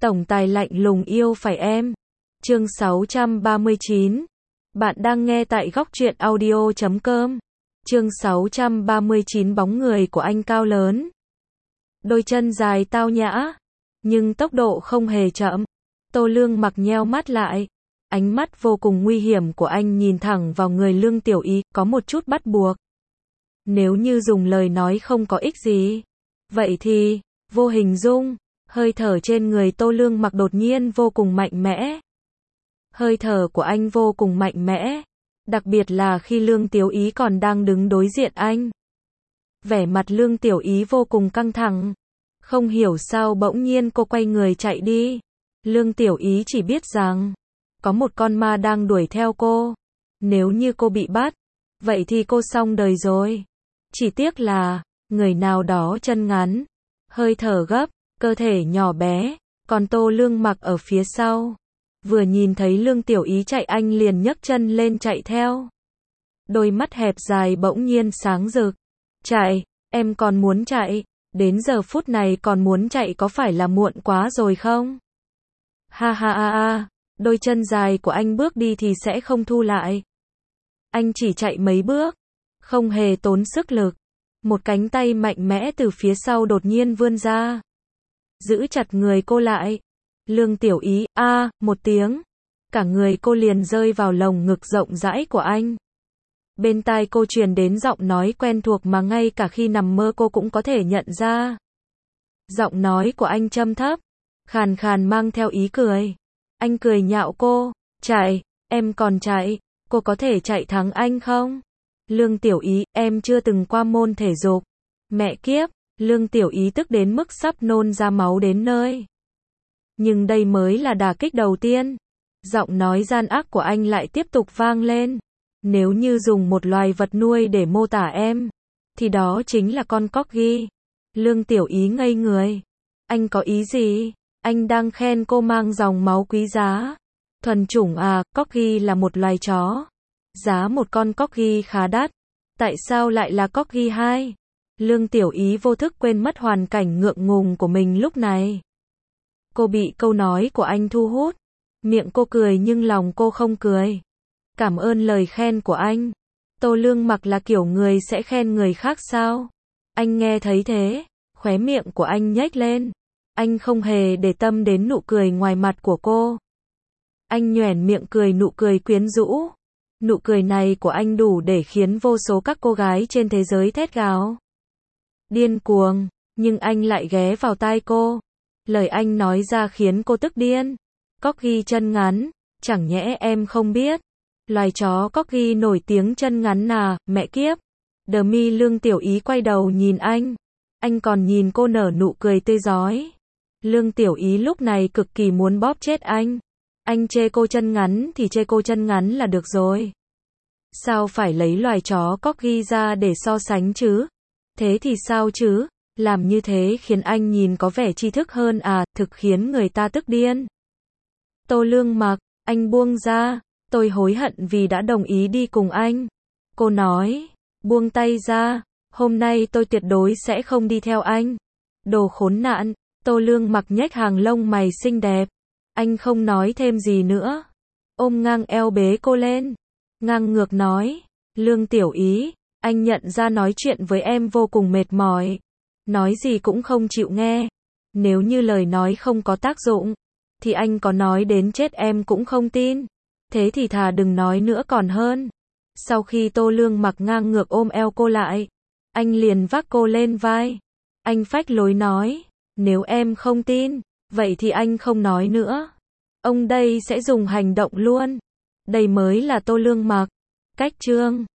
Tổng tài lạnh lùng yêu phải em. Chương 639. Bạn đang nghe tại góc truyện audio.com. Chương 639 bóng người của anh cao lớn. Đôi chân dài tao nhã, nhưng tốc độ không hề chậm. Tô Lương Mặc nheo mắt lại. Ánh mắt vô cùng nguy hiểm của anh nhìn thẳng vào người Lương Tiểu Ý, có một chút bắt buộc. Nếu như dùng lời nói không có ích gì, vậy thì, vô hình dung, hơi thở trên người Tô Lương Mặc đột nhiên vô cùng mạnh mẽ. Hơi thở của anh vô cùng mạnh mẽ, đặc biệt là khi Lương Tiểu Ý còn đang đứng đối diện anh. Vẻ mặt Lương Tiểu Ý vô cùng căng thẳng. Không hiểu sao bỗng nhiên cô quay người chạy đi. Lương Tiểu Ý chỉ biết rằng, có một con ma đang đuổi theo cô. Nếu như cô bị bắt, vậy thì cô xong đời rồi. Chỉ tiếc là, người nào đó chân ngắn, hơi thở gấp, cơ thể nhỏ bé, còn Tô Lương Mặc ở phía sau. Vừa nhìn thấy Lương Tiểu Ý chạy anh liền nhấc chân lên chạy theo. Đôi mắt hẹp dài bỗng nhiên sáng rực. Chạy, em còn muốn chạy, đến giờ phút này còn muốn chạy có phải là muộn quá rồi không? Ha ha ha ha, đôi chân dài của anh bước đi thì sẽ không thu lại. Anh chỉ chạy mấy bước, không hề tốn sức lực. Một cánh tay mạnh mẽ từ phía sau đột nhiên vươn ra, giữ chặt người cô lại. Lương Tiểu Ý, một tiếng, cả người cô liền rơi vào lồng ngực rộng rãi của anh. Bên tai cô truyền đến giọng nói quen thuộc mà ngay cả khi nằm mơ cô cũng có thể nhận ra. Giọng nói của anh trầm thấp, khàn khàn mang theo ý cười. Anh cười nhạo cô, chạy, em còn chạy, cô có thể chạy thắng anh không? Lương Tiểu Ý, em chưa từng qua môn thể dục. Mẹ kiếp, Lương Tiểu Ý tức đến mức sắp nôn ra máu đến nơi. Nhưng đây mới là đả kích đầu tiên. Giọng nói gian ác của anh lại tiếp tục vang lên. Nếu như dùng một loài vật nuôi để mô tả em, thì đó chính là con corgi. Lương Tiểu Ý ngây người. Anh có ý gì? Anh đang khen cô mang dòng máu quý giá. Thuần chủng à, corgi là một loài chó. Giá một con corgi khá đắt. Tại sao lại là corgi 2? Lương Tiểu Ý vô thức quên mất hoàn cảnh ngượng ngùng của mình lúc này. Cô bị câu nói của anh thu hút. Miệng cô cười nhưng lòng cô không cười. Cảm ơn lời khen của anh. Tô Lương Mặc là kiểu người sẽ khen người khác sao? Anh nghe thấy thế, khóe miệng của anh nhếch lên. Anh không hề để tâm đến nụ cười ngoài mặt của cô. Anh nhoẻn miệng cười nụ cười quyến rũ. Nụ cười này của anh đủ để khiến vô số các cô gái trên thế giới thét gào. Điên cuồng, nhưng anh lại ghé vào tai cô. Lời anh nói ra khiến cô tức điên. Corgi chân ngắn, chẳng nhẽ em không biết. Loài chó corgi nổi tiếng chân ngắn à, mẹ kiếp. Demi. Lương Tiểu Ý quay đầu nhìn anh. Anh còn nhìn cô nở nụ cười tươi rói. Lương Tiểu Ý lúc này cực kỳ muốn bóp chết anh. Anh chê cô chân ngắn thì chê cô chân ngắn là được rồi. Sao phải lấy loài chó corgi ra để so sánh chứ? Thế thì sao chứ? Làm như thế khiến anh nhìn có vẻ tri thức hơn à, thực khiến người ta tức điên. Tô Lương Mặc, anh buông ra. Tôi hối hận vì đã đồng ý đi cùng anh. Cô nói, buông tay ra, hôm nay tôi tuyệt đối sẽ không đi theo anh. Đồ khốn nạn. Tô Lương Mặc nhếch hàng lông mày xinh đẹp. Anh không nói thêm gì nữa. Ôm ngang eo bế cô lên. Ngang ngược nói, Lương Tiểu Ý, anh nhận ra nói chuyện với em vô cùng mệt mỏi. Nói gì cũng không chịu nghe. Nếu như lời nói không có tác dụng, thì anh có nói đến chết em cũng không tin. Thế thì thà đừng nói nữa còn hơn. Sau khi Tô Lương Mặc ngang ngược ôm eo cô lại, anh liền vác cô lên vai. Anh phách lối nói, nếu em không tin, vậy thì anh không nói nữa. Ông đây sẽ dùng hành động luôn. Đây mới là Tô Lương Mặc. Cách chương